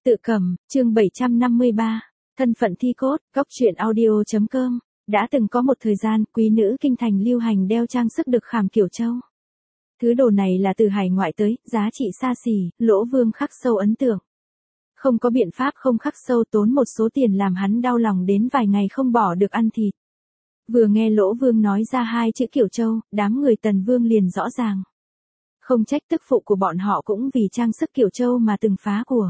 Tự cầm, chương 753, thân phận thi cốt, góc truyện audio.com. Đã từng có một thời gian, quý nữ kinh thành lưu hành đeo trang sức được khảm kiểu châu. Thứ đồ này là từ hải ngoại tới, giá trị xa xỉ, Lỗ Vương khắc sâu ấn tượng. Không có biện pháp không khắc sâu, tốn một số tiền làm hắn đau lòng đến vài ngày không bỏ được ăn thịt. Vừa nghe Lỗ Vương nói ra hai chữ kiểu châu, đám người Tần Vương liền rõ ràng. Không trách tức phụ của bọn họ cũng vì trang sức kiểu châu mà từng phá của.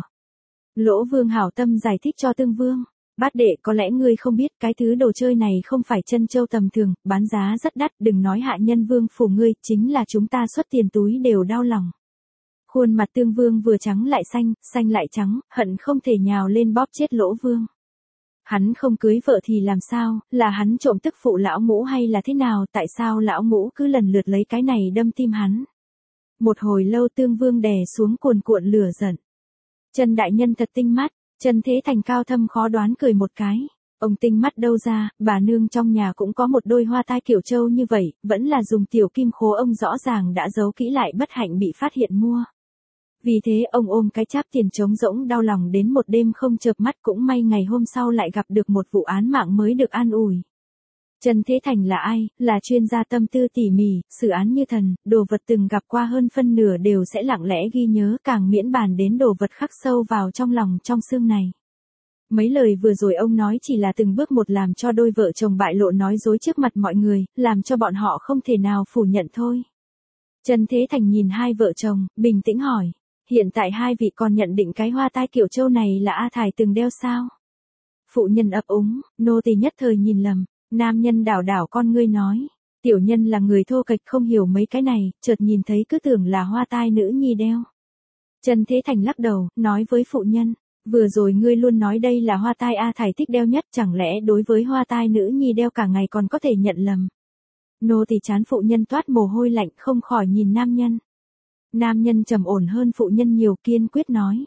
Lỗ Vương hảo tâm giải thích cho Tương Vương. Bát đệ, có lẽ ngươi không biết, cái thứ đồ chơi này không phải chân châu tầm thường, bán giá rất đắt, đừng nói hạ nhân vương phủ ngươi, chính là chúng ta xuất tiền túi đều đau lòng. Khuôn mặt Tương Vương vừa trắng lại xanh, xanh lại trắng, hận không thể nhào lên bóp chết Lỗ Vương. Hắn không cưới vợ thì làm sao, là hắn trộm tức phụ lão ngũ hay là thế nào, tại sao lão ngũ cứ lần lượt lấy cái này đâm tim hắn. Một hồi lâu Tương Vương đè xuống cuồn cuộn lửa giận. Trần đại nhân thật tinh mắt, Trần Thế Thành cao thâm khó đoán cười một cái. Ông tinh mắt đâu ra, bà nương trong nhà cũng có một đôi hoa tai kiểu châu như vậy, vẫn là dùng tiểu kim khố, ông rõ ràng đã giấu kỹ lại, bất hạnh bị phát hiện mua. Vì thế ông ôm cái cháp tiền trống rỗng đau lòng đến một đêm không chợp mắt, cũng may ngày hôm sau lại gặp được một vụ án mạng mới được an ủi. Trần Thế Thành là ai, là chuyên gia tâm tư tỉ mỉ, xử án như thần, đồ vật từng gặp qua hơn phân nửa đều sẽ lặng lẽ ghi nhớ, càng miễn bàn đến đồ vật khắc sâu vào trong lòng trong xương này. Mấy lời vừa rồi ông nói chỉ là từng bước một làm cho đôi vợ chồng bại lộ nói dối trước mặt mọi người, làm cho bọn họ không thể nào phủ nhận thôi. Trần Thế Thành nhìn hai vợ chồng, bình tĩnh hỏi, hiện tại hai vị còn nhận định cái hoa tai kiểu châu này là A Thải từng đeo sao? Phụ nhân ấp úng, nô tỳ nhất thời nhìn lầm. Nam nhân đảo đảo con ngươi nói, tiểu nhân là người thô kệch không hiểu mấy cái này, chợt nhìn thấy cứ tưởng là hoa tai nữ nhi đeo. Trần Thế Thành lắc đầu, nói với phụ nhân, vừa rồi ngươi luôn nói đây là hoa tai A Thải thích đeo nhất, chẳng lẽ đối với hoa tai nữ nhi đeo cả ngày còn có thể nhận lầm. Nô tỳ chán. Phụ nhân toát mồ hôi lạnh không khỏi nhìn nam nhân. Nam nhân trầm ổn hơn phụ nhân nhiều, kiên quyết nói,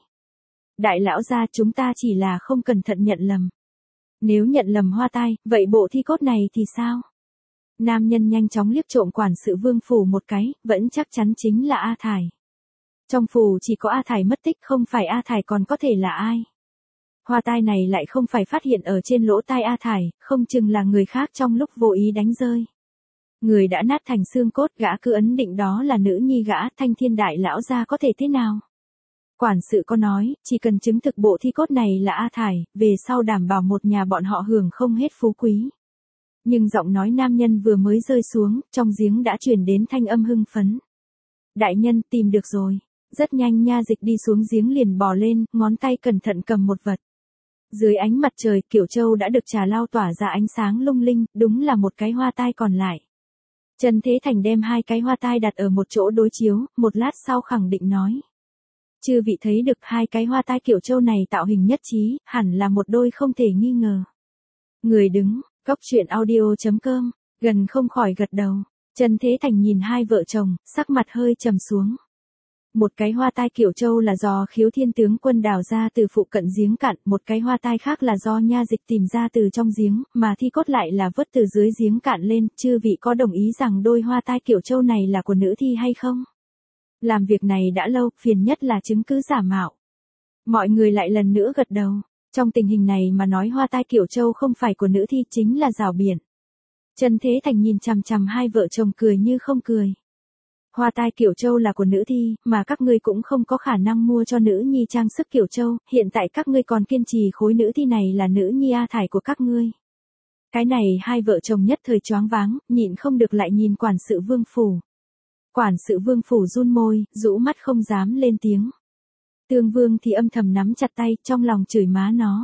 đại lão gia, chúng ta chỉ là không cẩn thận nhận lầm. Nếu nhận lầm hoa tai, vậy bộ thi cốt này thì sao? Nam nhân nhanh chóng liếc trộm quản sự vương phủ một cái, vẫn chắc chắn chính là A Thải. Trong phủ chỉ có A Thải mất tích, không phải A Thải còn có thể là ai? Hoa tai này lại không phải phát hiện ở trên lỗ tai A Thải, không chừng là người khác trong lúc vô ý đánh rơi. Người đã nát thành xương cốt, gã cứ ấn định đó là nữ nhi gã, Thanh Thiên đại lão gia có thể thế nào? Quản sự có nói, chỉ cần chứng thực bộ thi cốt này là A Thải, về sau đảm bảo một nhà bọn họ hưởng không hết phú quý. Nhưng giọng nói nam nhân vừa mới rơi xuống, trong giếng đã truyền đến thanh âm hưng phấn. Đại nhân, tìm được rồi. Rất nhanh Nha Dịch đi xuống giếng liền bò lên, ngón tay cẩn thận cầm một vật. Dưới ánh mặt trời, kiểu châu đã được trà lau tỏa ra ánh sáng lung linh, đúng là một cái hoa tai còn lại. Trần Thế Thành đem hai cái hoa tai đặt ở một chỗ đối chiếu, một lát sau khẳng định nói. Chư vị thấy được hai cái hoa tai kiểu châu này tạo hình nhất trí, hẳn là một đôi không thể nghi ngờ. Người đứng, góc truyện audio.com, gần không khỏi gật đầu. Trần Thế Thành nhìn hai vợ chồng, sắc mặt hơi trầm xuống. Một cái hoa tai kiểu châu là do Khiếu Thiên tướng quân đào ra từ phụ cận giếng cạn, một cái hoa tai khác là do Nha Dịch tìm ra từ trong giếng, mà thi cốt lại là vớt từ dưới giếng cạn lên. Chư vị có đồng ý rằng đôi hoa tai kiểu châu này là của nữ thi hay không? Làm việc này đã lâu, phiền nhất là chứng cứ giả mạo. Mọi người lại lần nữa gật đầu. Trong tình hình này mà nói hoa tai kiểu châu không phải của nữ thi chính là rào biển. Trần Thế Thành nhìn chằm chằm hai vợ chồng cười như không cười. Hoa tai kiểu châu là của nữ thi, mà các ngươi cũng không có khả năng mua cho nữ nhi trang sức kiểu châu, hiện tại các ngươi còn kiên trì khối nữ thi này là nữ nhi A Thải của các ngươi. Cái này hai vợ chồng nhất thời choáng váng, nhịn không được lại nhìn quản sự vương phủ. Quản sự vương phủ run môi, rũ mắt không dám lên tiếng. Tương Vương thì âm thầm nắm chặt tay, trong lòng chửi má nó.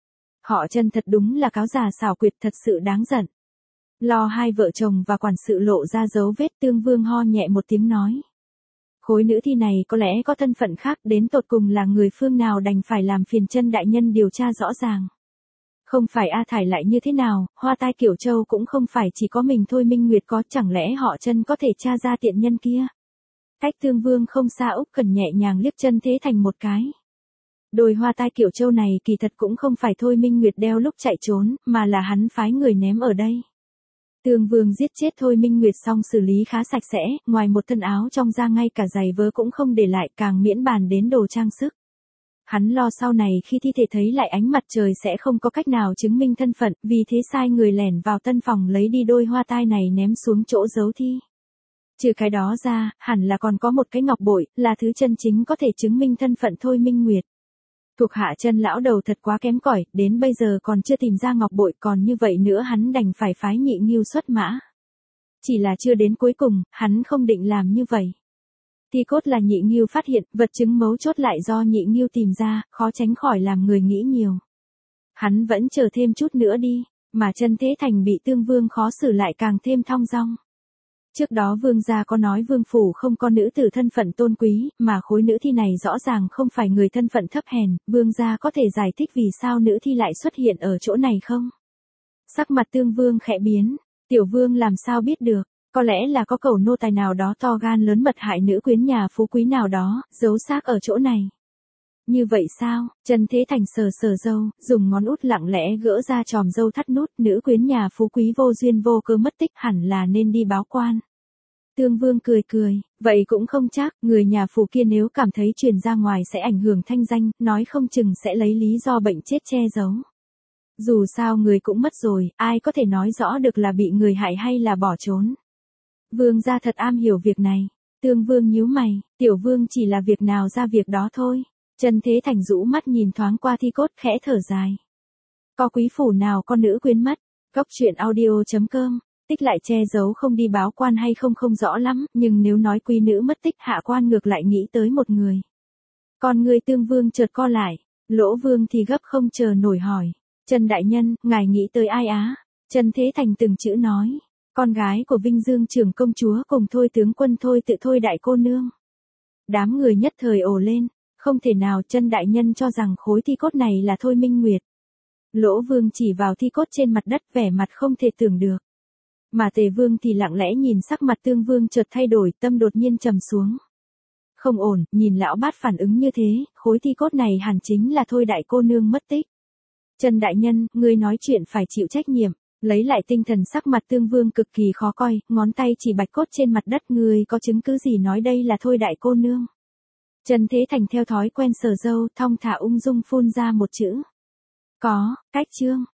Họ Trần thật đúng là cáo già xảo quyệt, thật sự đáng giận. Lo hai vợ chồng và quản sự lộ ra dấu vết, Tương Vương ho nhẹ một tiếng nói. Khối nữ thi này có lẽ có thân phận khác, đến tột cùng là người phương nào đành phải làm phiền Trân đại nhân điều tra rõ ràng. Không phải A Thải lại như thế nào, hoa tai kiểu châu cũng không phải chỉ có mình thôi Minh Nguyệt có, chẳng lẽ họ Trân có thể tra ra tiện nhân kia. Cách Tương Vương không xa, Úc Cần nhẹ nhàng liếc Trân Thế Thành một cái. Đôi hoa tai kiểu châu này kỳ thật cũng không phải thôi Minh Nguyệt đeo lúc chạy trốn, mà là hắn phái người ném ở đây. Tương Vương giết chết thôi Minh Nguyệt xong xử lý khá sạch sẽ, ngoài một thân áo trong ra ngay cả giày vớ cũng không để lại, càng miễn bàn đến đồ trang sức. Hắn lo sau này khi thi thể thấy lại ánh mặt trời sẽ không có cách nào chứng minh thân phận, vì thế sai người lẻn vào tân phòng lấy đi đôi hoa tai này ném xuống chỗ giấu thi. Trừ cái đó ra, hẳn là còn có một cái ngọc bội, là thứ chân chính có thể chứng minh thân phận Thôi Minh Nguyệt. Thuộc hạ Chân lão đầu thật quá kém cỏi, đến bây giờ còn chưa tìm ra ngọc bội, còn như vậy nữa hắn đành phải phái Nhị Ngưu xuất mã. Chỉ là chưa đến cuối cùng, hắn không định làm như vậy. Thi cốt là Nhị Ngưu phát hiện, vật chứng mấu chốt lại do Nhị Ngưu tìm ra, khó tránh khỏi làm người nghĩ nhiều. Hắn vẫn chờ thêm chút nữa đi, mà Chân Thế Thành bị Tương Vương khó xử lại càng thêm thong dong. Trước đó vương gia có nói vương phủ không có nữ tử thân phận tôn quý, mà khối nữ thi này rõ ràng không phải người thân phận thấp hèn, vương gia có thể giải thích vì sao nữ thi lại xuất hiện ở chỗ này không? Sắc mặt Tương Vương khẽ biến, tiểu vương làm sao biết được, có lẽ là có cẩu nô tài nào đó to gan lớn mật hại nữ quyến nhà phú quý nào đó, giấu xác ở chỗ này. Như vậy sao? Chân Thế Thành sờ sờ râu, dùng ngón út lặng lẽ gỡ ra chòm râu thắt nút, nữ quyến nhà phú quý vô duyên vô cớ mất tích hẳn là nên đi báo quan. Tương Vương cười cười, vậy cũng không chắc, người nhà phù kia nếu cảm thấy truyền ra ngoài sẽ ảnh hưởng thanh danh, nói không chừng sẽ lấy lý do bệnh chết che giấu. Dù sao người cũng mất rồi, ai có thể nói rõ được là bị người hại hay là bỏ trốn. Vương gia thật am hiểu việc này. Tương Vương nhíu mày, tiểu vương chỉ là việc nào ra việc đó thôi. Chân Thế Thành rũ mắt nhìn thoáng qua thi cốt khẽ thở dài. Có quý phủ nào con nữ quyến mất? Góc truyện audio.com. Tích lại che giấu không đi báo quan hay không rõ lắm, nhưng nếu nói quý nữ mất tích hạ quan ngược lại nghĩ tới một người. Còn người Tương Vương chợt co lại, Lỗ Vương thì gấp không chờ nổi hỏi. Chân đại nhân, ngài nghĩ tới ai á? Chân Thế Thành từng chữ nói. Con gái của Vinh Dương trưởng công chúa cùng Thôi tướng quân Thôi tự Thôi đại cô nương. Đám người nhất thời ồ lên. Không thể nào Chân đại nhân cho rằng khối thi cốt này là Thôi Minh Nguyệt. Lỗ Vương chỉ vào thi cốt trên mặt đất vẻ mặt không thể tưởng được. Mà Tề Vương thì lặng lẽ nhìn sắc mặt Tương Vương chợt thay đổi, tâm đột nhiên trầm xuống. Không ổn, nhìn lão bát phản ứng như thế, khối thi cốt này hẳn chính là Thôi đại cô nương mất tích. Chân đại nhân, ngươi nói chuyện phải chịu trách nhiệm. Lấy lại tinh thần sắc mặt Tương Vương cực kỳ khó coi, ngón tay chỉ bạch cốt trên mặt đất, ngươi có chứng cứ gì nói đây là Thôi đại cô nương? Chân Thế Thành theo thói quen sờ râu, thong thả ung dung phun ra một chữ. Có, cách chương.